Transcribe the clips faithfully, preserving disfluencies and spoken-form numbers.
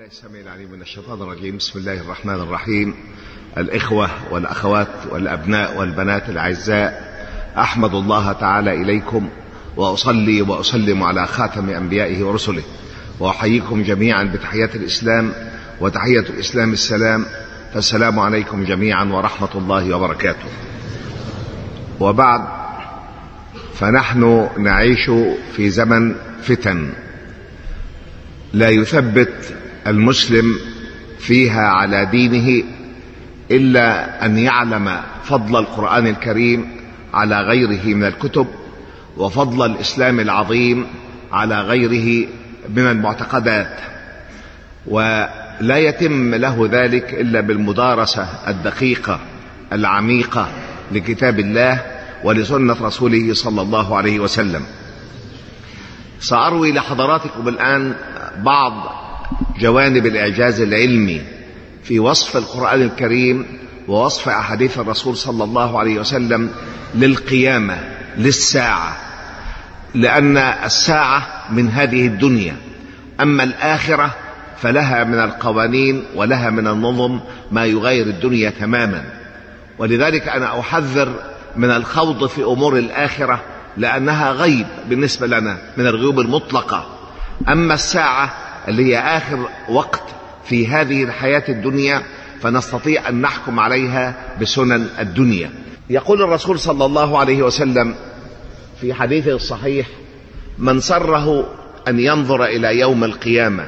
بالله السميع العليم من الشيطان الرجيم. بسم الله الرحمن الرحيم. الإخوة والأخوات والأبناء والبنات الأعزاء، أحمد الله تعالى إليكم وأصلي وأسلم على خاتم أنبيائه ورسله، وأحييكم جميعا بتحية الإسلام، وتحية الإسلام السلام، فالسلام عليكم جميعا ورحمة الله وبركاته. وبعد، فنحن نعيش في زمن فتن لا يثبت المسلم فيها على دينه إلا أن يعلم فضل القرآن الكريم على غيره من الكتب، وفضل الإسلام العظيم على غيره من المعتقدات، ولا يتم له ذلك إلا بالمدارسة الدقيقة العميقة لكتاب الله ولسنة رسوله صلى الله عليه وسلم. سأروي لحضراتكم الآن بعض جوانب الإعجاز العلمي في وصف القرآن الكريم ووصف أحاديث الرسول صلى الله عليه وسلم للقيامة، للساعة، لأن الساعة من هذه الدنيا، أما الآخرة فلها من القوانين ولها من النظم ما يغير الدنيا تماما. ولذلك أنا أحذر من الخوض في أمور الآخرة، لأنها غيب بالنسبة لنا من الغيوب المطلقة. أما الساعة اللي هي آخر وقت في هذه الحياة الدنيا فنستطيع أن نحكم عليها بسنن الدنيا. يقول الرسول صلى الله عليه وسلم في حديثه الصحيح: من سره أن ينظر إلى يوم القيامة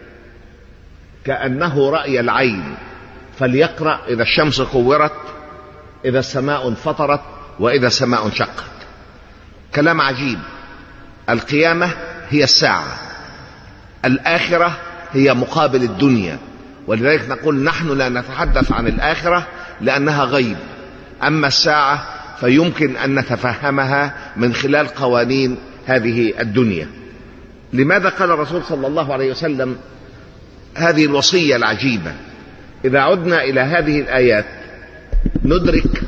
كأنه رأي العين فليقرأ إذا الشمس كورت، إذا السماء انفطرت، وإذا السماء انشقت. كلام عجيب. القيامة هي الساعة، الآخرة هي مقابل الدنيا، ولذلك نقول نحن لا نتحدث عن الآخرة لأنها غيب. أما الساعة فيمكن أن نتفهمها من خلال قوانين هذه الدنيا. لماذا قال الرسول صلى الله عليه وسلم هذه الوصية العجيبة؟ إذا عدنا إلى هذه الآيات ندرك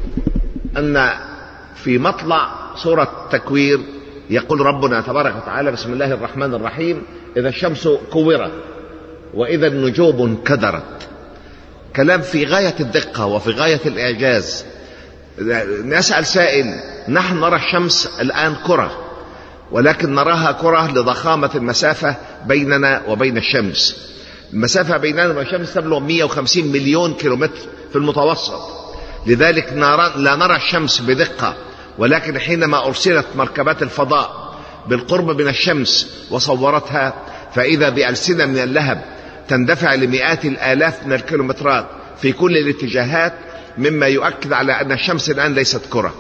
أن في مطلع سورة التكوير يقول ربنا تبارك وتعالى: بسم الله الرحمن الرحيم، إذا الشمس كورت وإذا النجوم انكدرت. كلام في غاية الدقة وفي غاية الإعجاز. نسأل سائل: نحن نرى الشمس الآن كرة، ولكن نراها كرة لضخامة المسافة بيننا وبين الشمس. المسافة بيننا وبين الشمس تبلغ مئة وخمسين مليون كيلومتر في المتوسط، لذلك نرى لا نرى الشمس بدقة. ولكن حينما أرسلت مركبات الفضاء بالقرب من الشمس وصورتها، فإذا بألسنة من اللهب تندفع لمئات الآلاف من الكيلومترات في كل الاتجاهات، مما يؤكد على أن الشمس الآن ليست كرة.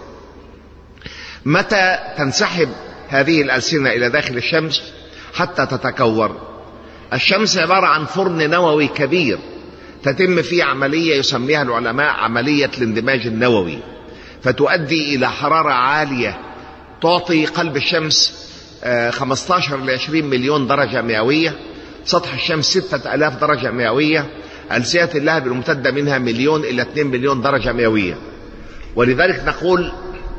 متى تنسحب هذه الألسنة إلى داخل الشمس حتى تتكور؟ الشمس عبارة عن فرن نووي كبير تتم فيه عملية يسميها العلماء عملية الاندماج النووي، فتؤدي إلى حرارة عالية تعطي قلب الشمس خمسة عشر إلى عشرين مليون درجة مئوية، سطح الشمس ستة آلاف درجة مئوية، ألسنة اللهب الممتدة منها مليون إلى اثنين مليون درجة مئوية. ولذلك نقول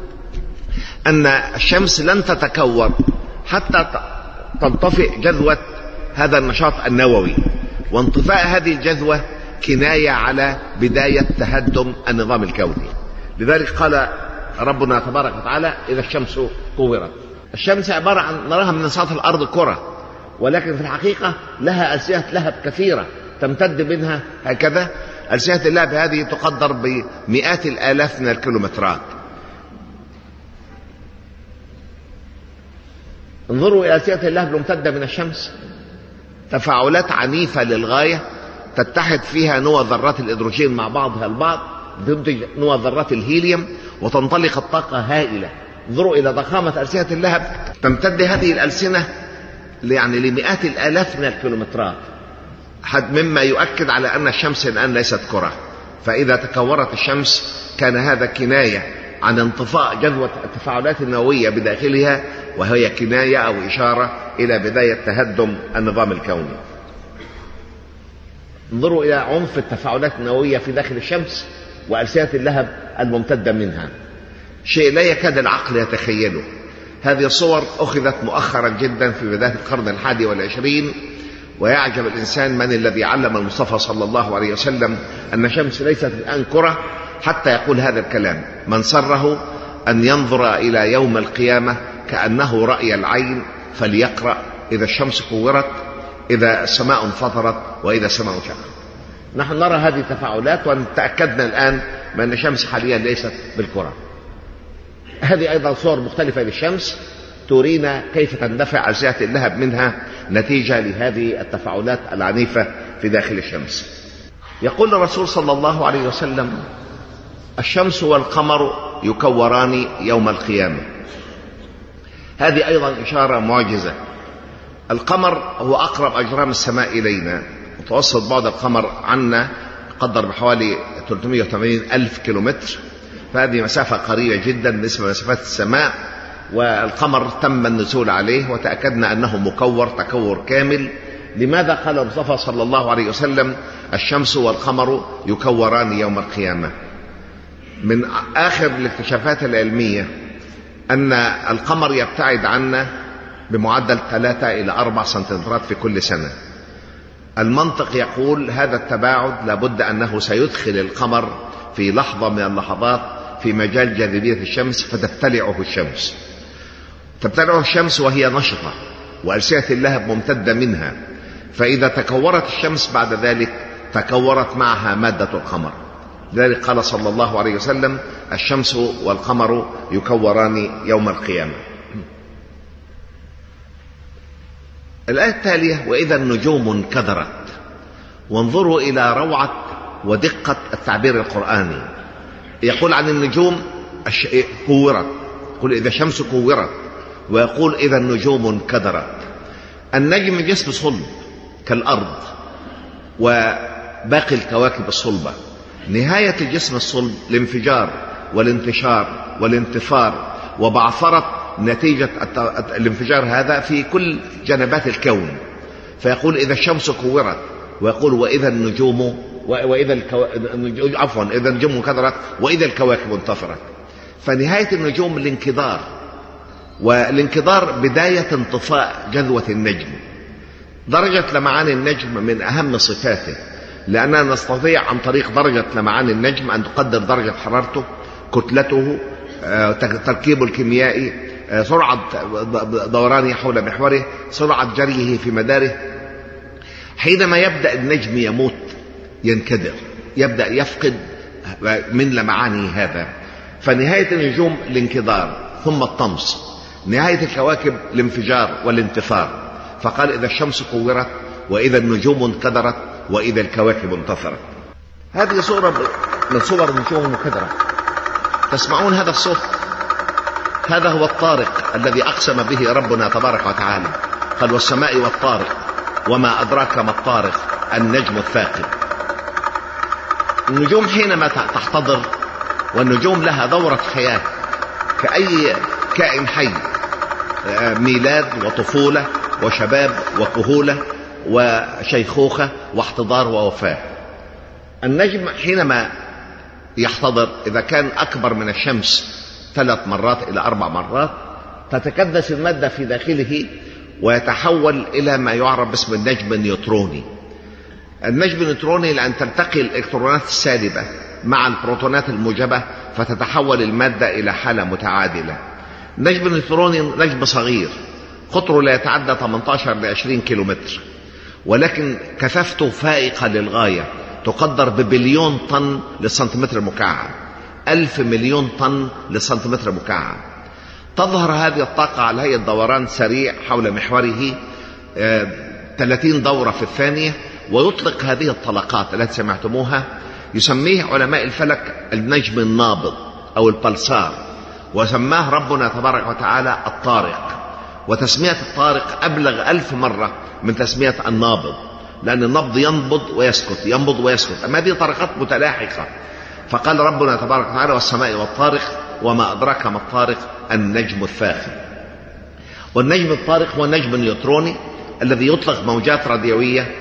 أن الشمس لن تتكور حتى تنطفئ جذوة هذا النشاط النووي، وانطفاء هذه الجذوة كناية على بداية تهدم النظام الكوني. لذلك قال ربنا تبارك وتعالى: إذا الشمس كورت. الشمس عبارة عن نراها من سطح الأرض كرة، ولكن في الحقيقة لها ألسنة لهب كثيرة تمتد منها هكذا. ألسنة اللهب هذه تقدر بمئات الآلاف من الكيلومترات. انظروا إلى ألسنة اللهب الممتدة من الشمس، تفاعلات عنيفة للغاية تتحد فيها نوى ذرات الهيدروجين مع بعضها البعض، تنتج نوى ذرات الهيليوم، وتنطلق الطاقة هائلة. انظروا إلى ضخامة ألسنة اللهب، تمتد هذه الألسنة يعني لمئات الآلاف من الكيلومترات، مما يؤكد على أن الشمس الآن ليست كرة. فإذا تكورت الشمس كان هذا كناية عن انطفاء جذوة التفاعلات النووية بداخلها، وهي كناية أو إشارة إلى بداية تهدم النظام الكوني. انظروا إلى عنف التفاعلات النووية في داخل الشمس وألسنة اللهب الممتدة منها، شيء لا يكاد العقل يتخيله. هذه الصور أخذت مؤخرا جدا في بداية القرن الحادي والعشرين، ويعجب الإنسان من الذي علم المصطفى صلى الله عليه وسلم أن الشمس ليست الآن كرة حتى يقول هذا الكلام: من سره أن ينظر إلى يوم القيامة كأنه رأي العين فليقرأ إذا الشمس كورت، إذا السماء انفطرت، وإذا السماء انشقت. نحن نرى هذه التفاعلات وتأكدنا الآن بأن الشمس حاليا ليست بالكرة. هذه أيضا صور مختلفة للشمس ترينا كيف تندفع أجزاء اللهب منها نتيجة لهذه التفاعلات العنيفة في داخل الشمس. يقول الرسول صلى الله عليه وسلم: الشمس والقمر يكوران يوم القيامة. هذه أيضا إشارة معجزة. القمر هو أقرب أجرام السماء إلينا، متوسط بعد القمر عنا قدر بحوالي ثلاثمائة وثمانين ألف كيلومتر، فهذه مسافة قريبة جدا بالنسبة لمسافات السماء، والقمر تم النزول عليه وتأكدنا أنه مكور تكور كامل. لماذا قال المصطفى صلى الله عليه وسلم: الشمس والقمر يكوران يوم القيامة؟ من آخر الاكتشافات العلمية أن القمر يبتعد عنا بمعدل ثلاثة إلى أربعة سنتيمترات في كل سنة. المنطق يقول هذا التباعد لابد أنه سيدخل القمر في لحظة من اللحظات في مجال جاذبية الشمس فتبتلعه الشمس تبتلعه الشمس وهي نشطة وألسنة اللهب ممتدة منها، فإذا تكورت الشمس بعد ذلك تكورت معها مادة القمر. لذلك قال صلى الله عليه وسلم: الشمس والقمر يكوران يوم القيامة. الآية التالية: وإذا النجوم انكدرت. وانظروا إلى روعة ودقة التعبير القرآني. يقول عن النجوم كورت، يقول إذا الشمس كورت، ويقول إذا النجوم انكدرت. النجم جسم صلب كالأرض وباقي الكواكب الصلبة. نهاية الجسم الصلب الانفجار والانتشار والانتفار وبعثرة نتيجة الانفجار هذا في كل جنبات الكون. فيقول إذا الشمس كورت، ويقول وإذا النجوم وإذا الكو... عفوا إذا النجوم انكدرت وإذا الكواكب انتفرت. فنهاية النجوم الانكدار، والانكدار بداية انطفاء جذوة النجم. درجة لمعان النجم من أهم صفاته، لأننا نستطيع عن طريق درجة لمعان النجم أن تقدر درجة حرارته، كتلته، تركيبه الكيميائي، سرعة دورانه حول محوره، سرعة جريه في مداره. حينما يبدأ النجم يموت ينكدر، يبدأ يفقد من لمعانه هذا. فنهاية النجوم الانكدار ثم الطمس، نهاية الكواكب الانفجار والانتفار. فقال إذا الشمس كورت وإذا النجوم انكدرت وإذا الكواكب انتفرت. هذه صورة من صور النجوم المنكدرة. تسمعون هذا الصوت؟ هذا هو الطارق الذي أقسم به ربنا تبارك وتعالى، قال والسماء والطارق وما أدراك ما الطارق النجم الثاقب. النجوم حينما تحتضر، والنجوم لها دورة حياة كأي كائن حي، ميلاد وطفولة وشباب وكهولة وشيخوخة واحتضار ووفاة. النجم حينما يحتضر إذا كان أكبر من الشمس ثلاث مرات إلى أربع مرات، تتكدس المادة في داخله ويتحول إلى ما يعرف باسم النجم النيوتروني. النجم النيوتروني لأن تلتقي الإلكترونات السالبة مع البروتونات الموجبة فتتحول المادة إلى حالة متعادلة. النجم النيوتروني نجم صغير قطره لا يتعدى ثمانية عشر إلى عشرين كيلومتر، ولكن كثافته فائقة للغاية، تقدر ببليون طن للسنتيمتر المكعب، ألف مليون طن للسنتيمتر المكعب. تظهر هذه الطاقة على هيئة دوران سريع حول محوره ثلاثين دورة في الثانية، ويطلق هذه الطلقات التي سمعتموها يسميه علماء الفلك النجم النابض أو البلسار، وسماه ربنا تبارك وتعالى الطارق. وتسمية الطارق أبلغ ألف مرة من تسمية النابض، لأن النبض ينبض ويسكت ينبض ويسكت، أما هذه طريقات متلاحقة. فقال ربنا تبارك وتعالى والسماء والطارق وما أدراك ما الطارق النجم الثاقب. والنجم الطارق هو النجم النيوتروني الذي يطلق موجات راديوية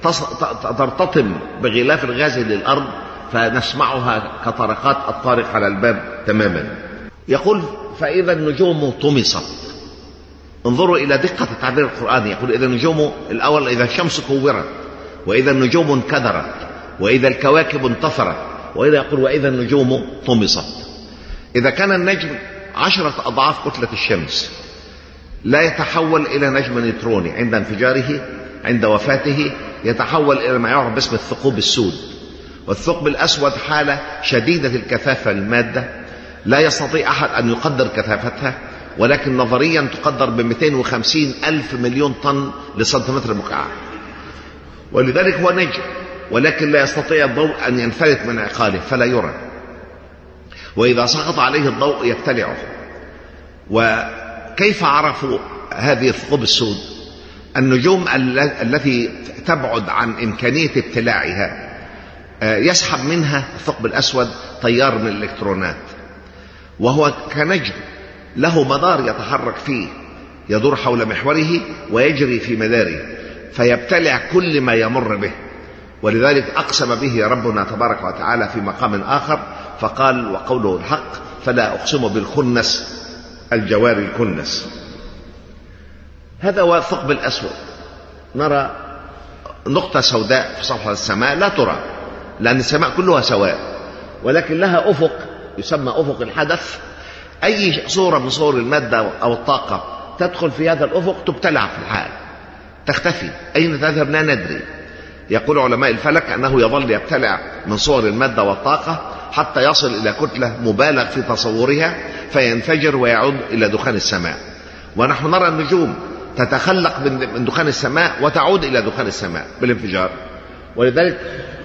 ترتطم بغلاف الغاز للأرض فنسمعها كطرقات الطارق على الباب تماما. يقول فإذا النجوم طمست. انظروا إلى دقة التعبير القرآني، يقول إذا النجوم الأول إذا الشمس كورت، وإذا النجوم انكدرت، وإذا الكواكب انتثرت، وإذا يقول وإذا النجوم طمست. إذا كان النجم عشرة أضعاف كتلة الشمس لا يتحول إلى نجم نيوتروني عند انفجاره، عند وفاته يتحول إلى ما يعرف باسم الثقوب السود. والثقب الأسود حالة شديدة الكثافة للمادة لا يستطيع أحد أن يقدر كثافتها، ولكن نظريا تقدر ب مئتين وخمسين ألف مليون طن لسنتيمتر مكعب، ولذلك هو نجم، ولكن لا يستطيع الضوء أن ينفلت من عقاله فلا يرى، وإذا سقط عليه الضوء يبتلعه. وكيف عرفوا هذه الثقوب السود؟ النجوم التي تبعد عن إمكانية ابتلاعها يسحب منها الثقب الأسود تيار من الإلكترونات، وهو كنجم له مدار يتحرك فيه، يدور حول محوره ويجري في مداره، فيبتلع كل ما يمر به. ولذلك أقسم به ربنا تبارك وتعالى في مقام آخر فقال وقوله الحق فلا أقسم بالخنس الجوار الكنس. هذا هو الثقب الأسود. نرى نقطة سوداء في سطح السماء لا ترى، لأن السماء كلها سواء، ولكن لها أفق يسمى أفق الحدث. أي صورة من صور المادة أو الطاقة تدخل في هذا الأفق تبتلع في الحال، تختفي. أين تذهب لا ندري. يقول علماء الفلك أنه يظل يبتلع من صور المادة والطاقة حتى يصل إلى كتلة مبالغ في تصورها فينفجر ويعود إلى دخان السماء. ونحن نرى النجوم تتخلق من دخان السماء وتعود إلى دخان السماء بالانفجار. ولذلك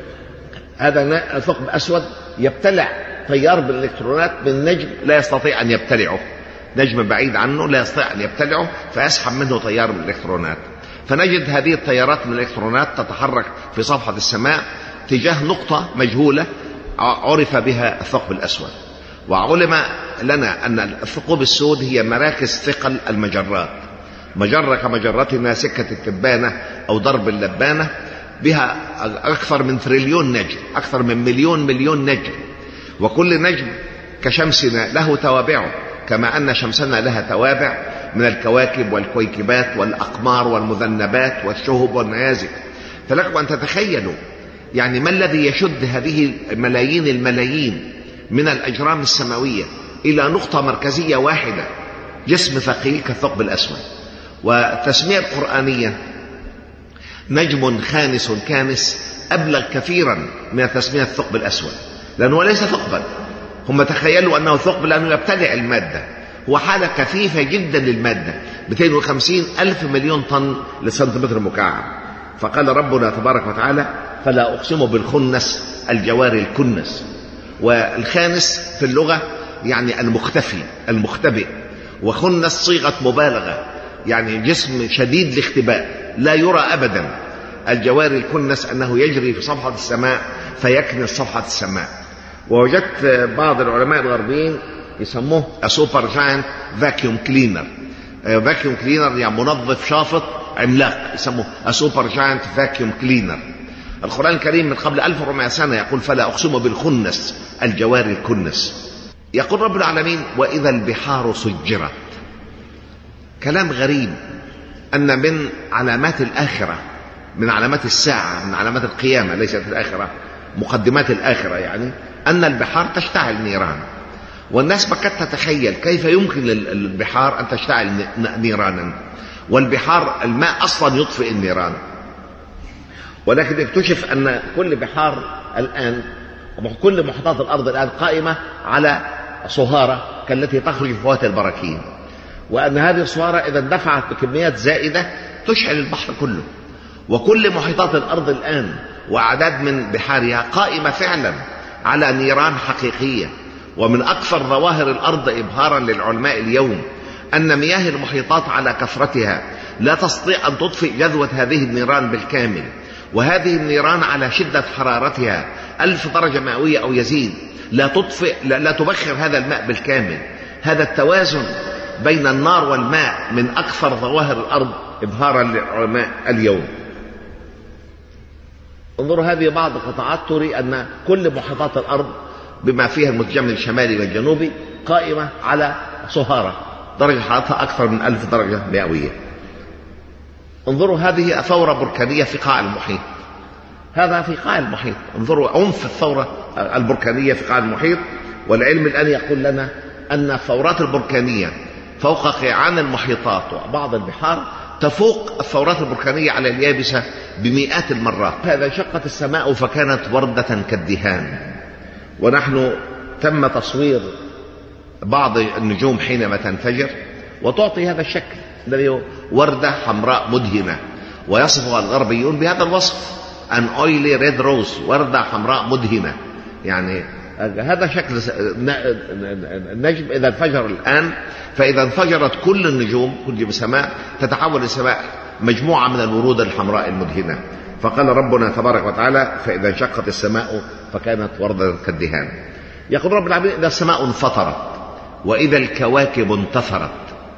هذا ثقب أسود يبتلع تيار بالإلكترونات من نجم لا يستطيع أن يبتلعه، نجم بعيد عنه لا يستطيع أن يبتلعه فيسحب منه تيار من الإلكترونات. فنجد هذه التيارات من الإلكترونات تتحرك في صفحة السماء تجاه نقطة مجهولة عرف بها الثقب الأسود. وعلم لنا أن الثقوب السود هي مراكز ثقل المجرات، مجرة كمجرتنا سكة التبانة أو درب اللبانة بها أكثر من تريليون نجم، أكثر من مليون مليون نجم، وكل نجم كشمسنا له توابعه، كما أن شمسنا لها توابع من الكواكب والكويكبات والأقمار والمذنبات والشهب والنيازك. فلكم أن تتخيلوا يعني ما الذي يشد هذه الملايين الملايين من الأجرام السماوية إلى نقطة مركزية واحدة، جسم ثقيل كالثقب الأسود. والتسمية القرآنية نجم خانس كانس أبلغ كثيرا من تسمية الثقب الأسود، لأنه ليس ثقبا. هم تخيلوا أنه ثقب لأنه يبتلع المادة، هو حالة كثيفة جدا للمادة، مئتين وخمسين ألف مليون طن لسنتيمتر مكعب. فقال ربنا تبارك وتعالى فلا أقسم بالخنس الجوار الكنس. والخانس في اللغة يعني المختفي المختبئ، وخنس صيغة مبالغة يعني جسم شديد الاختباء لا يرى أبدا. الجوار الكنس أنه يجري في صفحة السماء فيكنس صفحة السماء. ووجدت بعض العلماء الغربيين يسموه سوبر جاينت فاكيوم كلينر. فاكيوم كلينر يعني منظف شافط عملاق، يسموه سوبر جاينت فاكيوم كلينر. القرآن الكريم من قبل ألف وأربعمائة سنة يقول فلا أقسم بالخنس الجوار الكنس. يقول رب العالمين وإذا البحار سجرت. كلام غريب أن من علامات الآخرة، من علامات الساعة، من علامات القيامة، ليست الآخرة، مقدمات الآخرة، يعني أن البحار تشتعل نيران. والناس بكت تتخيل كيف يمكن للبحار أن تشتعل نيرانا، والبحار الماء أصلا يطفئ النيران. ولكن اكتشف أن كل بحار الآن، كل محيطات الأرض الآن قائمة على صهارة كالتي تخرج في فوات البراكين، وأن هذه الصهارة إذا اندفعت بكميات زائدة تشعل البحر كله. وكل محيطات الأرض الآن وأعداد من بحارها قائمة فعلا على نيران حقيقية. ومن أكثر ظواهر الأرض إبهارا للعلماء اليوم أن مياه المحيطات على كثرتها لا تستطيع أن تطفئ جذوة هذه النيران بالكامل، وهذه النيران على شدة حرارتها ألف درجة مئوية أو يزيد لا تطفئ لا, لا تبخر هذا الماء بالكامل. هذا التوازن بين النار والماء من أكثر ظواهر الأرض إبهارا للعلماء اليوم. انظروا هذه بعض القطاعات تري أن كل محيطات الأرض بما فيها المتجمد الشمالي والجنوبي قائمة على صهارة درجة حرارتها أكثر من ألف درجة مئوية. انظروا، هذه ثورة بركانية في قاع المحيط، هذا في قاع المحيط. انظروا عنف الثورة البركانية في قاع المحيط. والعلم الآن يقول لنا أن الثورات البركانية فوق قيعان المحيطات وبعض البحار تفوق الثورات البركانية على اليابسة بمئات المرات. هذا شقت السماء فكانت وردة كالدهان. ونحن تم تصوير بعض النجوم حينما تنفجر وتعطي هذا الشكل الذي وردة حمراء مدهنة، ويصفها الغربيون بهذا الوصف an oily red rose، وردة حمراء مدهنة. يعني هذا شكل النجم إذا انفجر الآن، فإذا انفجرت كل النجوم كل سماء تتحول السماء مجموعة من الورود الحمراء المدهنة. فقال ربنا تبارك وتعالى: فإذا انشقت السماء فكانت وردة كالدهان. يقول رب العالمين: إذا السماء انفطرت وإذا الكواكب انتثرت.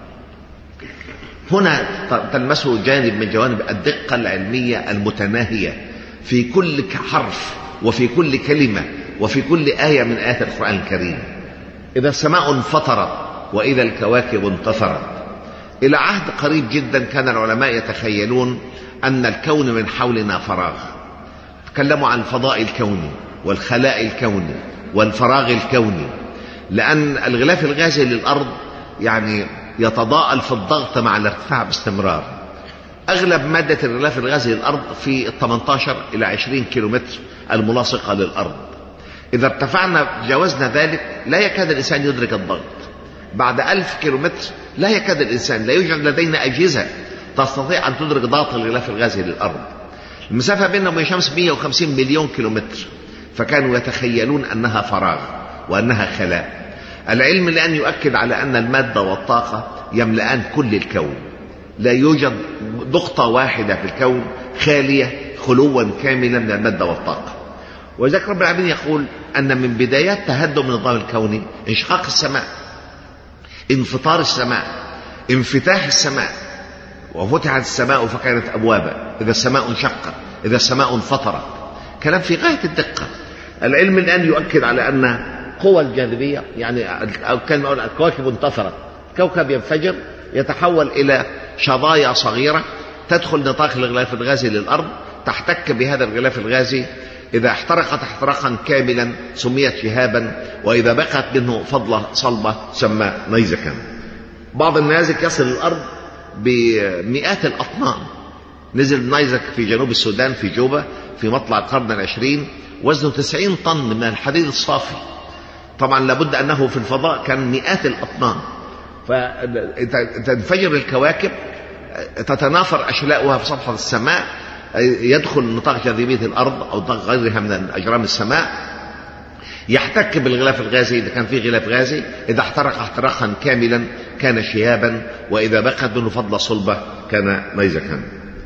هنا تلمسه جانب من جوانب الدقة العلمية المتناهية في كل حرف وفي كل كلمة وفي كل آية من آيات القرآن الكريم. إذا السماء انفطرت وإذا الكواكب انتثرت. إلى عهد قريب جدا كان العلماء يتخيلون أن الكون من حولنا فراغ. تكلموا عن الفضاء الكوني والخلاء الكوني والفراغ الكوني، لأن الغلاف الغازي للأرض يعني يتضاءل في الضغط مع الارتفاع باستمرار. أغلب مادة الغلاف الغازي للأرض في ثمانية عشر إلى عشرين كيلومتر الملاصقة للأرض. إذا ارتفعنا جاوزنا ذلك لا يكاد الإنسان يدرك الضغط. بعد ألف كيلومتر لا يكاد الإنسان، لا يوجد لدينا أجهزة تستطيع أن تدرك ضغط الغلاف الغازي للأرض. المسافة بيننا وبين الشمس مئة وخمسين مليون كيلومتر، فكانوا يتخيلون أنها فراغ وأنها خلاء. العلم الآن يؤكد على أن المادة والطاقة يملأان كل الكون، لا يوجد نقطة واحدة في الكون خالية خلوا كاملا من المادة والطاقة. وذلك رب العالمين يقول أن من بدايات تهدم النظام الكوني انشقاق السماء، انفطار السماء، انفتاح السماء. وفتحت السماء فكانت أبوابا، إذا السماء انشقت، إذا السماء انفطرت. كلام في غاية الدقة. العلم الآن يؤكد على أن قوى الجاذبية، يعني أو كان الكواكب انتثرت، كوكب ينفجر يتحول إلى شظايا صغيرة تدخل نطاق الغلاف الغازي للأرض، تحتك بهذا الغلاف الغازي. إذا احترقت احتراقا كاملا سميت شهابا، وإذا بقت منه فضلة صلبة سمى نيزكا. بعض النيازك يصل الأرض بمئات الأطنان. نزل نيزك في جنوب السودان في جوبا في مطلع القرن العشرين وزنه تسعين طن من الحديد الصافي. طبعا لابد أنه في الفضاء كان مئات الأطنان. فتنفجر الكواكب، تتناثر أشلاؤها في سطح السماء، يدخل نطاق جاذبية الأرض أو نطاق غيرها من أجرام السماء، يحتك بالغلاف الغازي إذا كان فيه غلاف غازي. إذا احترق احتراقا كاملا كان شهابا، وإذا بقت منه فضلة صلبة كان نيزكا.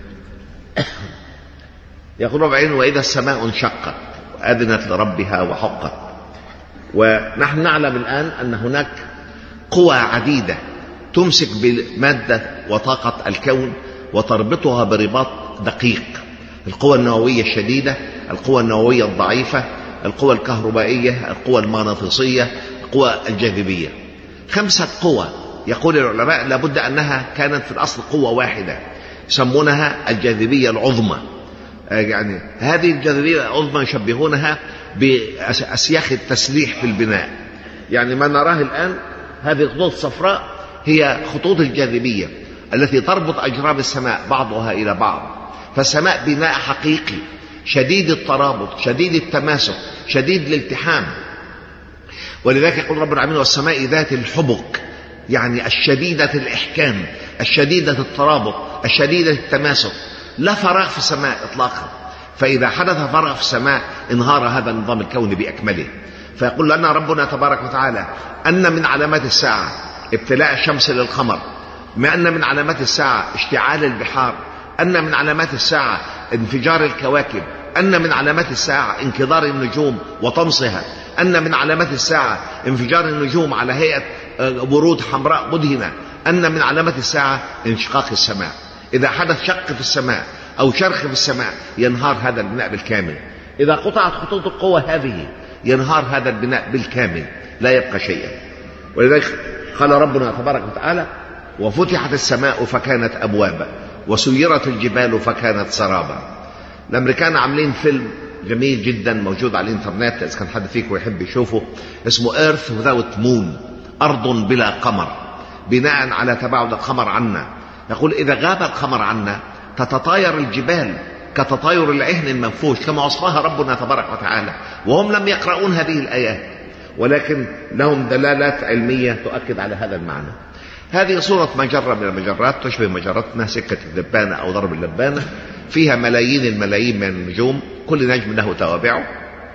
يقول رب العالمين: وإذا السماء انشقت وأذنت لربها وحقت. ونحن نعلم الآن أن هناك قوى عديدة تمسك بمادة وطاقة الكون وتربطها برباط دقيق: القوى النووية الشديدة، القوى النووية الضعيفة، القوى الكهربائية، القوى المغناطيسية، القوى الجاذبية. خمسة قوى يقول العلماء لابد أنها كانت في الأصل قوة واحدة، يسمونها الجاذبية العظمى. يعني هذه الجاذبية العظمى يشبهونها بأسياخ التسليح في البناء. يعني ما نراه الآن هذه الخطوط الصفراء هي خطوط الجاذبية التي تربط أجرام السماء بعضها إلى بعض. فالسماء بناء حقيقي شديد الترابط، شديد التماسك، شديد الالتحام. ولذلك يقول رب العالمين: والسماء ذات الحبك، يعني الشديدة الإحكام، الشديدة الترابط، الشديدة التماسك. لا فراغ في السماء إطلاقا. فإذا حدث فراغ في السماء انهار هذا النظام الكوني بأكمله. فيقول لنا ربنا تبارك وتعالى أن من علامات الساعة ابتلاء الشمس للقمر، ما أن من علامات الساعة اشتعال البحار، أن من علامات الساعة انفجار الكواكب، أن من علامات الساعة انكدار النجوم وطمسها، أن من علامات الساعة انفجار النجوم على هيئة ورود حمراء مدهنة، أن من علامات الساعة انشقاق السماء. إذا حدث شق في السماء أو شرخ في السماء ينهار هذا البناء بالكامل. إذا قطعت خطوط القوة هذه ينهار هذا البناء بالكامل، لا يبقى شيئا. ولذلك قال ربنا تبارك وتعالى: وفتحت السماء فكانت أبوابا وسيرت الجبال فكانت سرابا. الأمريكان عاملين فيلم جميل جدا موجود على الإنترنت، إذا كان حد فيكم يحب يشوفه، اسمه Earth Without Moon، أرض بلا قمر، بناء على تباعد القمر عنا. يقول إذا غاب القمر عنا تتطاير الجبال كتطاير العهن المنفوش، كما وصفها ربنا تبارك وتعالى، وهم لم يقرؤون هذه الآيات، ولكن لهم دلالات علمية تؤكد على هذا المعنى. هذه صورة مجرة من المجرات تشبه مجرتنا، سكة اللبانة أو ضرب اللبانة، فيها ملايين الملايين من النجوم، كل نجم له توابعه.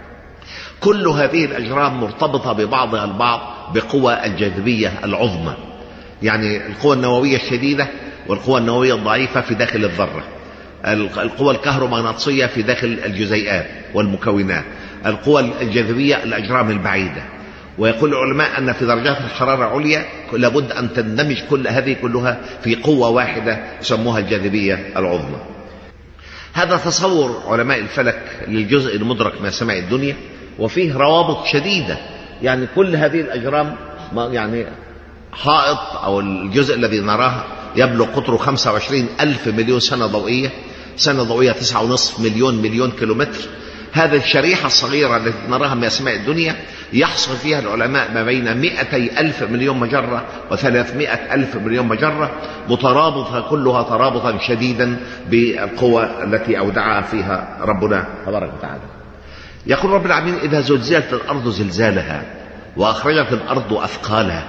كل هذه الأجرام مرتبطة ببعضها البعض بقوى الجاذبية العظمى، يعني القوى النووية الشديدة والقوى النووية الضعيفة في داخل الذرة، القوى الكهرومغناطيسية في داخل الجزيئات والمكونات، القوى الجاذبية الأجرام البعيدة. ويقول العلماء أن في درجات الحرارة العليا لابد أن تندمج كل هذه كلها في قوة واحدة يسموها الجاذبية العظمى. هذا تصور علماء الفلك للجزء المدرك من السماء الدنيا، وفيه روابط شديدة. يعني كل هذه الأجرام، يعني حائط أو الجزء الذي نراه يبلغ قطره خمسة وعشرين ألف مليون سنة ضوئية، سنة ضوئية تسعة ونصف مليون مليون كيلومتر. هذه الشريحة الصغيرة التي نراها من أسماء الدنيا يحصل فيها العلماء ما بين مئتي ألف مليون مجرة وثلاثمائة ألف مليون مجرة، مترابطة كلها ترابطا شديدا بالقوى التي أودعها فيها ربنا تبارك وتعالى. يقول رب العالمين: إذا زلزلت الأرض زلزالها وأخرجت الأرض أثقالها.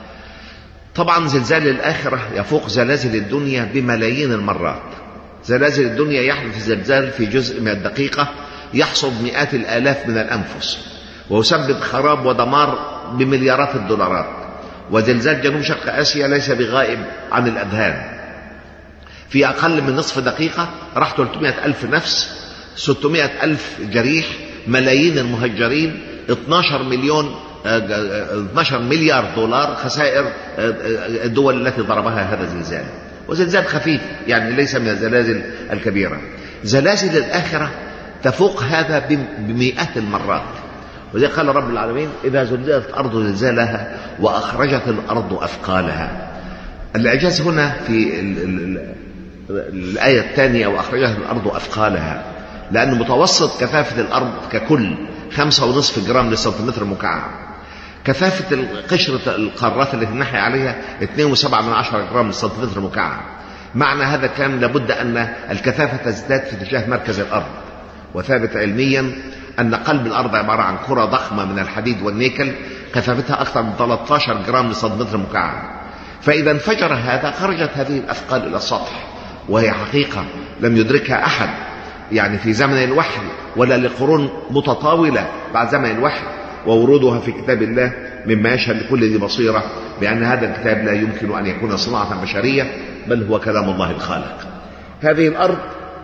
طبعا زلزال الآخرة يفوق زلازل الدنيا بملايين المرات. زلازل الدنيا يحدث زلزال في جزء من الدقيقة يحصد مئات الآلاف من الأنفس، ويسبب خراب ودمار بمليارات الدولارات. وزلزال جنوب شرق آسيا ليس بغائب عن الأذهان، في أقل من نصف دقيقة راح ثلاثمائة ألف نفس، ستمائة ألف جريح، ملايين المهجرين، اثناشر مليون اثناشر مليار دولار خسائر الدول التي ضربها هذا الزلزال. وزلزال خفيف يعني ليس من الزلازل الكبيرة. زلازل الآخرة تفوق هذا بمئات المرات. وذلك قال رب العالمين: إذا زلزلت الأرض زلزالها وأخرجت الأرض أثقالها. الإعجاز هنا في الآية الثانية وأخرجت الأرض أثقالها، لأن متوسط كثافة الأرض ككل خمسة ونصف جرام للسنتيمتر مكعب. كثافة قشرة القارات التي نحيا عليها اثنين وسبعة من عشرة جرام للسنتيمتر مكعب. معنى هذا كان لابد أن الكثافة تزداد في اتجاه مركز الأرض. وثابت علميا أن قلب الأرض عبارة عن كرة ضخمة من الحديد والنيكل كثافتها أكثر من ثلاثة عشر جرام لسنتيمتر مكعب. فإذا انفجر هذا خرجت هذه الأثقال إلى السطح، وهي حقيقة لم يدركها أحد يعني في زمن الوحي ولا لقرون متطاولة بعد زمن الوحي، وورودها في كتاب الله مما يشهد لكل ذي بصيرة بأن هذا الكتاب لا يمكن أن يكون صناعة بشرية، بل هو كلام الله الخالق. هذه الأرض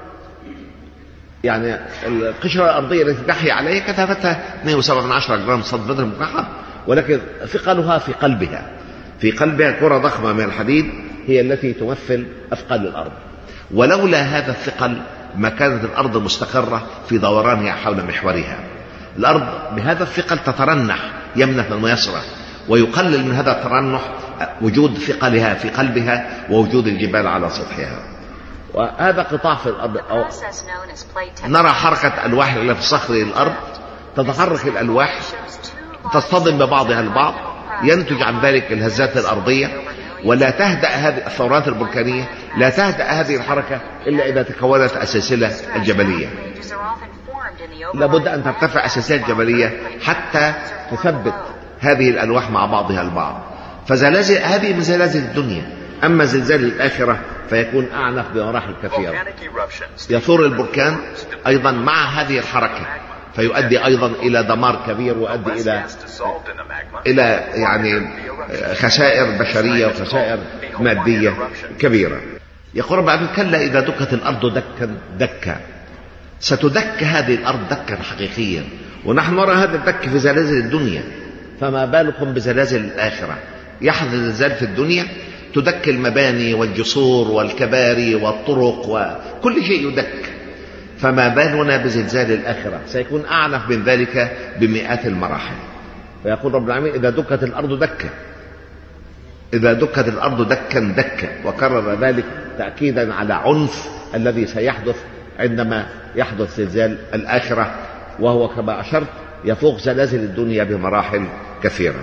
يعني القشرة الأرضية التي تحيا عليها كثافتها اثنين وسبعة من عشرة جرام سنتيمتر مكعب، ولكن ثقلها في قلبها في قلبها كرة ضخمة من الحديد هي التي تمثل أثقال الأرض. ولولا هذا الثقل ما كانت الأرض مستقرة في دورانها حول محورها. الأرض بهذا الثقل تترنح يمنة ويسرى، ويقلل من هذا الترنح وجود ثقلها في قلبها ووجود الجبال على سطحها. وهذا قطاع في الأرض أو نرى حركة ألواح اللي في صخر الأرض، تتحرك الألواح تصطدم ببعضها البعض، ينتج عن ذلك الهزات الأرضية. ولا تهدأ هذه الثورات البركانية، لا تهدأ هذه الحركة إلا إذا تكونت السلسلة الجبلية. لابد أن ترتفع السلسلة الجبلية حتى تثبت هذه الألواح مع بعضها البعض. فزلازل هذه من زلازل الدنيا. أما زلزال الآخرة فيكون أعنف بمراحل كثيرة. يثور البركان أيضا مع هذه الحركة، فيؤدي أيضا إلى دمار كبير، ويؤدي إلى إلى يعني خسائر بشرية وخسائر مادية كبيرة. يقول بعد كلا إذا دكت الأرض دكا دكا. ستدك هذه الأرض دكا حقيقيا، ونحن نرى هذا الدك في زلازل الدنيا، فما بالكم بزلازل الآخرة. يحدث زلزال في الدنيا تدك المباني والجسور والكباري والطرق وكل شيء يدك، فما بالنا بزلزال الآخرة سيكون أعنف من ذلك بمئات المراحل. فيقول رب العالمين: إذا دكت الأرض دكا إذا دكت الأرض دكا دكا، وكرر ذلك تأكيدا على عنف الذي سيحدث عندما يحدث زلزال الآخرة، وهو كما أشرت يفوق زلازل الدنيا بمراحل كثيرة.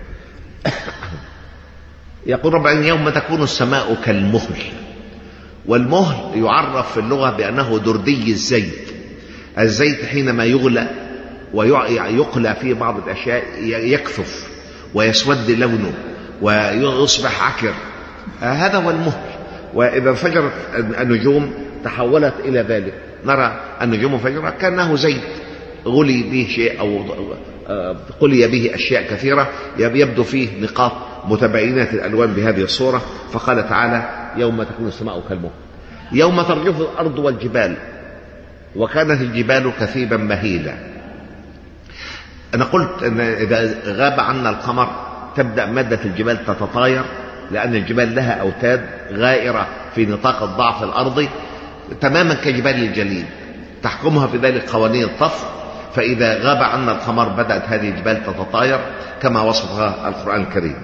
يقول رب العالمين: يوم تكون السماء كالمهل. والمهل يعرف في اللغة بأنه دردي الزيت. الزيت حينما يغلى ويقلى فيه بعض الأشياء يكثف ويسود لونه ويصبح عكر، هذا هو المهل. وإذا انفجرت النجوم تحولت إلى ذلك، نرى النجوم انفجرت كأنه زيت غلي به شيء أو قلي به أشياء كثيرة، يبدو فيه نقاط متباينة الألوان بهذه الصورة. فقال تعالى: يوم تكون السماء كالمهل، يوم ترجف الأرض والجبال وكانت الجبال كثيبا مهيلا. أنا قلت أن إذا غاب عنا القمر تبدأ مادة الجبال تتطاير، لأن الجبال لها أوتاد غائرة في نطاق الضعف الأرضي تماما كجبال الجليد، تحكمها في ذلك قوانين الطفو. فإذا غاب عنا القمر بدأت هذه الجبال تتطاير كما وصفها القرآن الكريم.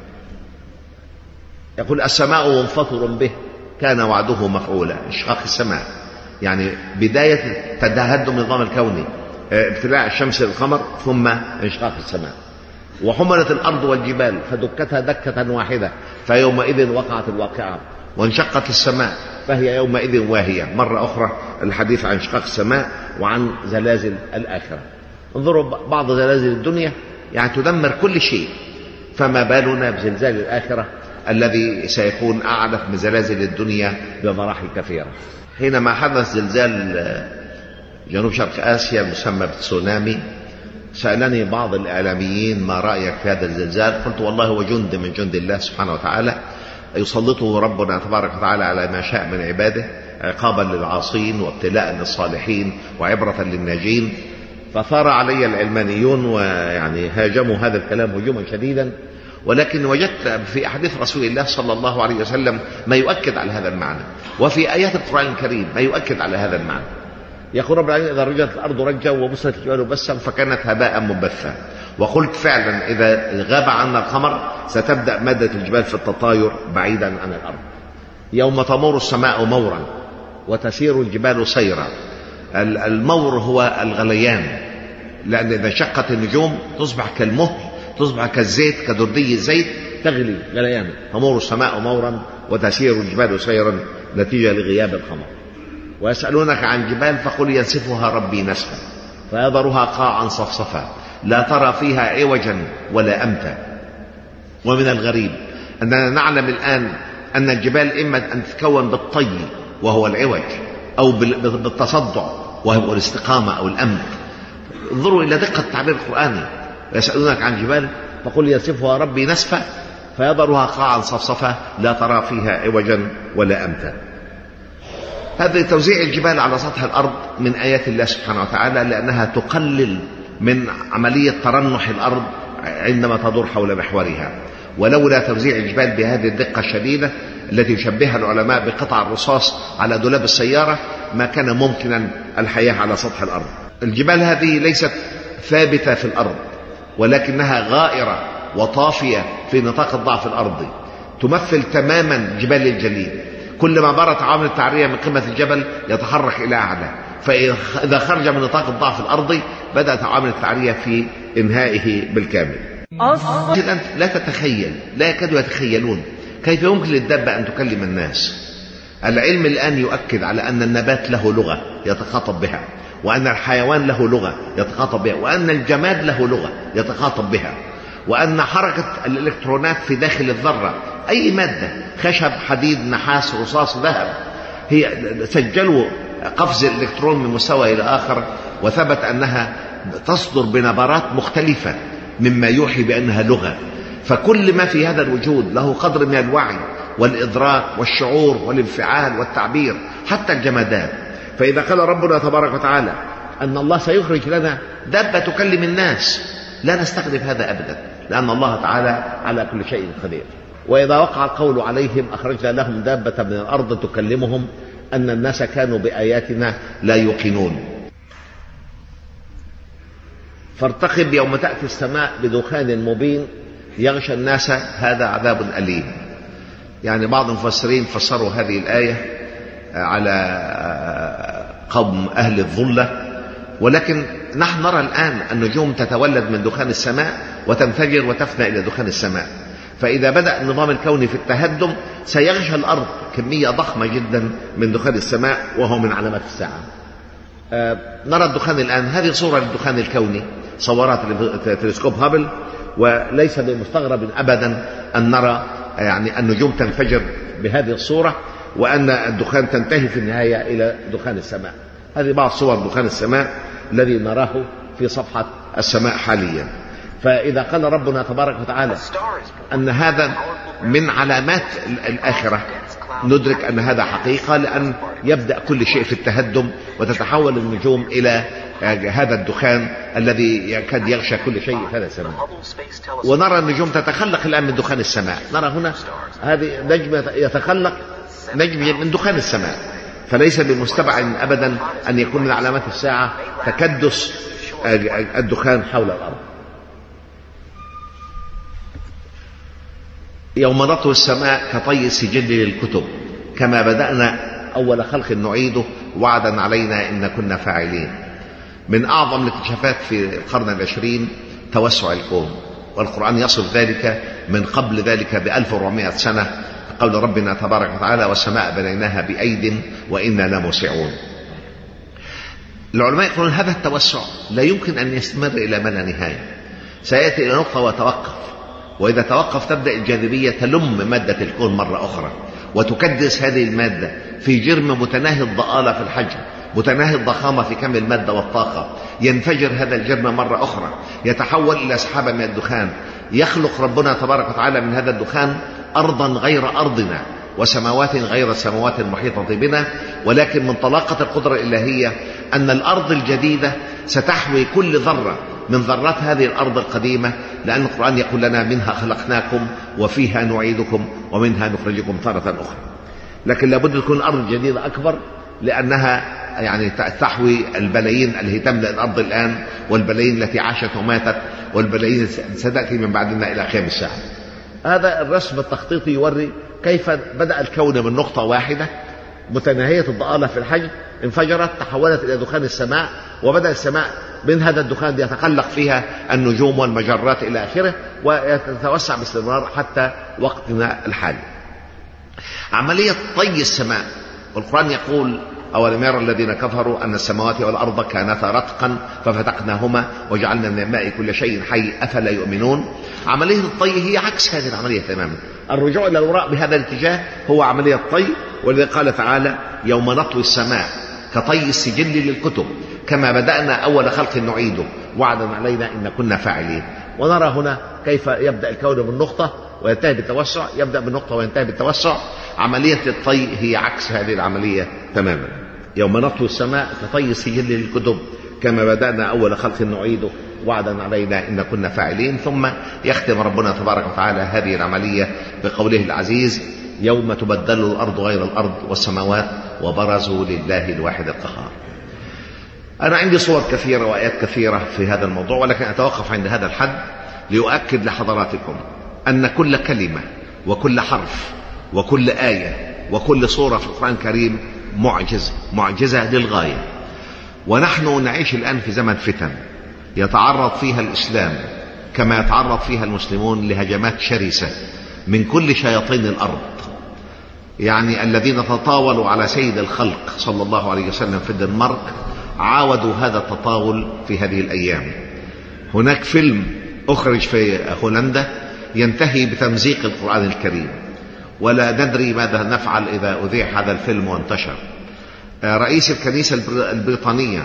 يقول: السماء منفطر به كان وعده مفعولا. انشقاق السماء يعني بداية تهدم النظام الكوني، ابتلاع الشمس للقمر ثم انشقاق السماء. وحملت الأرض والجبال فدكتها دكة واحدة فيومئذ وقعت الواقعة، وانشقت السماء فهي يومئذ واهية. مرة أخرى الحديث عن انشقاق السماء وعن زلازل الآخرة. انظروا بعض زلازل الدنيا يعني تدمر كل شيء، فما بالنا بزلزال الآخرة الذي سيكون أعنف من زلازل الدنيا بمراحل كثيرة. حينما حدث زلزال جنوب شرق آسيا مسمى بالتسونامي، سألني بعض الإعلاميين: ما رأيك في هذا الزلزال؟ قلت: والله هو جند من جند الله سبحانه وتعالى، يسلطه ربنا تبارك وتعالى على ما شاء من عباده، عقابا للعاصين وابتلاء للصالحين وعبرة للناجين. فثار علي العلمانيون ويعني هاجموا هذا الكلام هجوما شديدا، ولكن وجدت في أحاديث رسول الله صلى الله عليه وسلم ما يؤكد على هذا المعنى، وفي آيات القرآن الكريم ما يؤكد على هذا المعنى. يقول رب العالمين: إذا رجت الأرض رجا وبست الجبال بسا فكانت هباء منبثا. وقلت فعلا إذا غاب عنا القمر ستبدأ مادة الجبال في التطاير بعيدا عن الأرض. يوم تمور السماء مورا وتسير الجبال سيرا. المور هو الغليان، لأن إذا شقت النجوم تصبح كالمهل، تصبح كالزيت كدردي الزيت تغلي غليانا. تمور السماء مورا وتسير الجبال سيرا نتيجة لغياب القمر. ويسألونك عن الجبال فقل: ينسفها ربي نسفا فيذرها قاعا صفصفا لا ترى فيها عوجا ولا أمتا. ومن الغريب أننا نعلم الآن أن الجبال إما أن تتكون بالطي وهو العوج، أو بالتصدع وهو الاستقامة أو الأمت. انظروا إلى دقة التعبير القرآني: يسألونك عن الجبال فقل ينسفها ربي نسفا فيذرها قاعا صفصفا لا ترى فيها عوجا ولا أمتا. هذا توزيع الجبال على سطح الأرض من آيات الله سبحانه وتعالى، لأنها تقلل من عملية ترنح الأرض عندما تدور حول محورها. ولولا توزيع الجبال بهذه الدقة الشديدة التي يشبهها العلماء بقطع الرصاص على دولاب السيارة ما كان ممكنا الحياة على سطح الأرض. الجبال هذه ليست ثابتة في الأرض، ولكنها غائرة وطافية في نطاق الضعف الأرضي، تمثل تماما جبال الجليد. كلما برت عوامل التعرية من قمة الجبل يتحرك إلى أعلى، فإذا خرج من نطاق الضعف الأرضي بدأت عوامل التعرية في إنهائه بالكامل. أنت لا تتخيل، لا يكادوا يتخيلون كيف يمكن للدابة أن تكلم الناس. العلم الآن يؤكد على أن النبات له لغة يتخاطب بها، وأن الحيوان له لغة يتخاطب بها، وأن الجماد له لغة يتخاطب بها، وأن حركة الإلكترونات في داخل الذرة أي مادة، خشب، حديد، نحاس، رصاص، ذهب، هي سجلوا قفز الإلكترون من مستوى إلى آخر، وثبت أنها تصدر بنبرات مختلفة مما يوحي بأنها لغة. فكل ما في هذا الوجود له قدر من الوعي والإدراك والشعور والانفعال والتعبير، حتى الجمادات. فإذا قال ربنا تبارك وتعالى أن الله سيخرج لنا دابة تكلم الناس، لا نستغرب هذا أبدا، لأن الله تعالى على كل شيء قدير. وإذا وقع القول عليهم أخرجنا لهم دابة من الأرض تكلمهم أن الناس كانوا بآياتنا لا يوقنون. فارتقب يوم تأتي السماء بدخان مبين يغشى الناس هذا عذاب أليم. يعني بعض المفسرين فسروا هذه الآية على قوم أهل الظلة، ولكن نحن نرى الآن النجوم تتولد من دخان السماء وتنفجر وتفنى إلى دخان السماء، فإذا بدأ النظام الكوني في التهدم سيغشى الأرض كمية ضخمة جدا من دخان السماء، وهو من علامات الساعة. آه نرى الدخان الآن، هذه صورة للدخان الكوني صورها تلسكوب هابل، وليس بمستغرب أبدا أن نرى يعني النجوم تنفجر بهذه الصورة، وأن الدخان تنتهي في النهاية إلى دخان السماء. هذه بعض صور دخان السماء الذي نراه في صفحة السماء حاليا. فإذا قال ربنا تبارك وتعالى أن هذا من علامات الآخرة، ندرك أن هذا حقيقة، لأن يبدأ كل شيء في التهدم وتتحول النجوم إلى هذا الدخان الذي يكاد يغشى كل شيء في هذا السماء. ونرى النجوم تتخلق الآن من دخان السماء. نرى هنا هذه نجم يتخلق نجم من دخان السماء، فليس بمستبعد أبدا أن يكون من علامات الساعة تكدس الدخان حول الأرض. يوم نطوي السماء كطي السجل للكتب كما بدأنا أول خلق نعيده وعدا علينا إن كنا فاعلين. من أعظم الاكتشافات في القرن العشرين توسع الكون، والقرآن يصف ذلك من قبل ذلك بألف وأربعمائة سنة، قول ربنا تبارك وتعالى والسماء بنيناها بأيد وإنا لموسعون. العلماء يقولون هذا التوسع لا يمكن أن يستمر إلى ما لا نهاية، سيأتي إلى نقطة وتوقف، وإذا توقف تبدأ الجاذبية تلم مادة الكون مرة أخرى وتكدس هذه المادة في جرم متناهي الضآلة في الحجم، متناهي الضخامة في كم المادة والطاقة. ينفجر هذا الجرم مرة أخرى، يتحول إلى سحابة من الدخان. يخلق ربنا تبارك وتعالى من هذا الدخان أرضا غير أرضنا وسماوات غير السماوات المحيطة بنا، ولكن من طلاقة القدرة الإلهية أن الأرض الجديدة ستحوي كل ذرة من ذرات هذه الأرض القديمة، لأن القرآن يقول لنا منها خلقناكم وفيها نعيدكم ومنها نخرجكم تارة أخرى. لكن لابد تكون أرض جديدة أكبر، لأنها يعني تحوي البلايين التي تملأ الأرض الآن، والبلايين التي عاشت وماتت، والبلايين ستأتي من بعدنا إلى قيام الساعة. هذا الرسم التخطيطي يوري كيف بدأ الكون من نقطة واحدة متناهية الضآلة في الحجم، انفجرت تحولت إلى دخان السماء، وبدأ السماء من هذا الدخان يتخلق فيها النجوم والمجرات إلى آخره، ويتوسع باستمرار حتى وقتنا الحالي. عملية طي السماء، والقرآن يقول أولم يرى الذين كفروا أن السماوات والأرض كانتا رتقا ففتقناهما وجعلنا من الماء كل شيء حي أفلا يؤمنون. عملية الطي هي عكس هذه العملية تماما. الرجوع إلى الوراء بهذا الاتجاه هو عملية الطي، ولذلك قال تعالى يوم نطوي السماء كطي السجل للكتب كما بدأنا أول خلق نعيده وعدا علينا إن كنا فاعلين. ونرى هنا كيف يبدأ الكون من نقطة وينتهي بالتوسع، يبدأ بالنقطة وينتهي بالتوسع. عملية الطي هي عكس هذه العملية تماما. يوم نطوي السماء كطي السجل للكتب كما بدأنا أول خلق نعيده وعدا علينا إن كنا فاعلين. ثم يختم ربنا تبارك وتعالى هذه العملية بقوله العزيز يوم تبدل الأرض غير الأرض والسماوات وبرزوا لله الواحد القهار. أنا عندي صور كثيرة وآيات كثيرة في هذا الموضوع، ولكن أتوقف عند هذا الحد لأؤكد لحضراتكم أن كل كلمة وكل حرف وكل آية وكل صورة في القرآن الكريم معجزة معجزة للغاية. ونحن نعيش الآن في زمن فتن يتعرض فيها الإسلام كما يتعرض فيها المسلمون لهجمات شرسة من كل شياطين الأرض، يعني الذين تطاولوا على سيد الخلق صلى الله عليه وسلم في الدنمارك عاودوا هذا التطاول في هذه الأيام. هناك فيلم أخرج في هولندا ينتهي بتمزيق القرآن الكريم، ولا ندري ماذا نفعل إذا أذيع هذا الفيلم وانتشر. رئيس الكنيسة البريطانية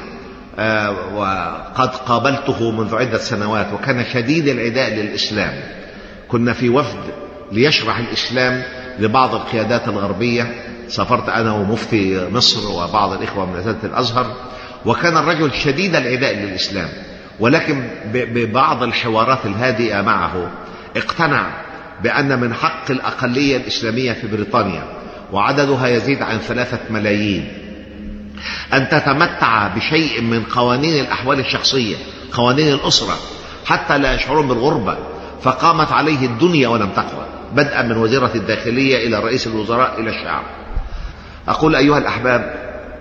وقد قابلته منذ عدة سنوات وكان شديد العداء للإسلام. كنا في وفد ليشرح الإسلام لبعض القيادات الغربية، سافرت أنا ومفتي مصر وبعض الإخوة من أساتذة الأزهر، وكان الرجل شديد العداء للإسلام، ولكن ببعض الحوارات الهادئة معه اقتنع بأن من حق الأقلية الإسلامية في بريطانيا وعددها يزيد عن ثلاثة ملايين أن تتمتع بشيء من قوانين الأحوال الشخصية، قوانين الأسرة، حتى لا يشعرون بالغربة، فقامت عليه الدنيا ولم تقوى، بدءا من وزيرة الداخلية إلى رئيس الوزراء إلى الشعب. أقول أيها الأحباب،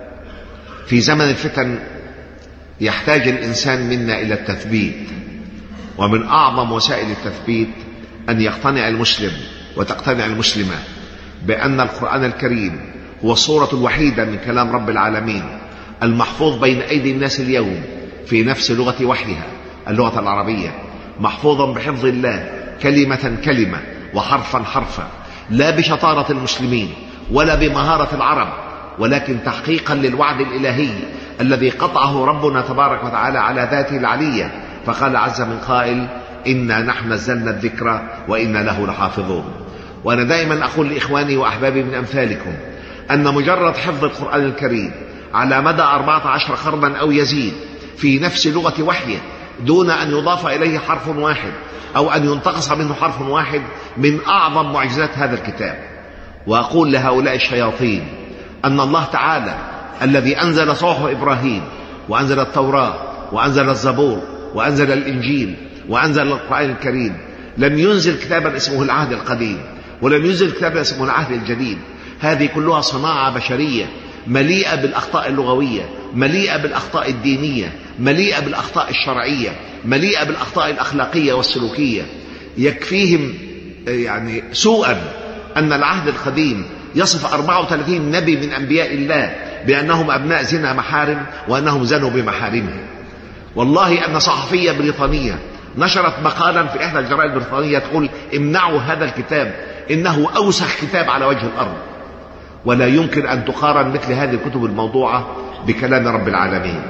في زمن الفتن يحتاج الإنسان منا إلى التثبيت، ومن أعظم وسائل التثبيت أن يقتنع المسلم وتقتنع المسلمة بأن القرآن الكريم هو الصورة الوحيدة من كلام رب العالمين المحفوظ بين أيدي الناس اليوم في نفس لغة وحيها، اللغة العربية، محفوظا بحفظ الله كلمة كلمة وحرفا حرفا، لا بشطارة المسلمين ولا بمهارة العرب، ولكن تحقيقا للوعد الإلهي الذي قطعه ربنا تبارك وتعالى على ذاته العلية، فقال عز من قائل: إنا نحن نزلنا الذكر وإنا له لحافظون. وأنا دائما أقول لإخواني وأحبابي من أمثالكم أن مجرد حفظ القرآن الكريم على مدى أربعة عشر قرنا أو يزيد في نفس لغة وحيه دون أن يضاف إليه حرف واحد أو أن ينتقص منه حرف واحد من أعظم معجزات هذا الكتاب. وأقول لهؤلاء الشياطين أن الله تعالى الذي أنزل صحف إبراهيم وأنزل التوراة وأنزل الزبور وأنزل الإنجيل وأنزل القرآن الكريم لم ينزل كتابا اسمه العهد القديم ولم ينزل كتابا اسمه العهد الجديد. هذه كلها صناعة بشرية مليئة بالأخطاء اللغوية، مليئة بالأخطاء الدينية، مليئة بالأخطاء الشرعية، مليئة بالأخطاء الأخلاقية والسلوكية. يكفيهم يعني سوءا أن العهد القديم يصف أربعة وثلاثين نبي من أنبياء الله بأنهم أبناء زنا محارم وأنهم زنوا بمحارمهم. والله أن صحفية بريطانية نشرت مقالا في إحدى الجرائد البريطانية تقول: امنعوا هذا الكتاب، إنه أوسخ كتاب على وجه الأرض. ولا يمكن أن تقارن مثل هذه الكتب الموضوعة بكلام رب العالمين.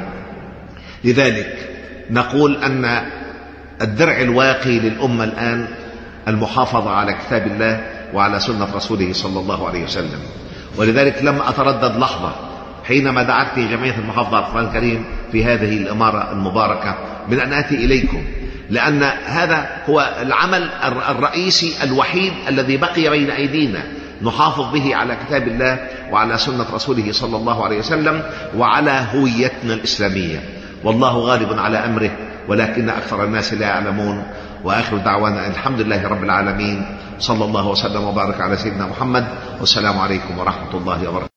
لذلك نقول أن الدرع الواقي للأمة الآن المحافظة على كتاب الله وعلى سنة رسوله صلى الله عليه وسلم. ولذلك لم أتردد لحظة حينما دعتني جمعية المحافظة على القرآن الكريم في هذه الإمارة المباركة من أن آتي إليكم، لأن هذا هو العمل الرئيسي الوحيد الذي بقي بين أيدينا نحافظ به على كتاب الله وعلى سنة رسوله صلى الله عليه وسلم وعلى هويتنا الإسلامية. والله غالب على أمره ولكن أكثر الناس لا يعلمون. وآخر دعوانا الحمد لله رب العالمين، صلى الله وسلم وبارك على سيدنا محمد، والسلام عليكم ورحمة الله وبركاته.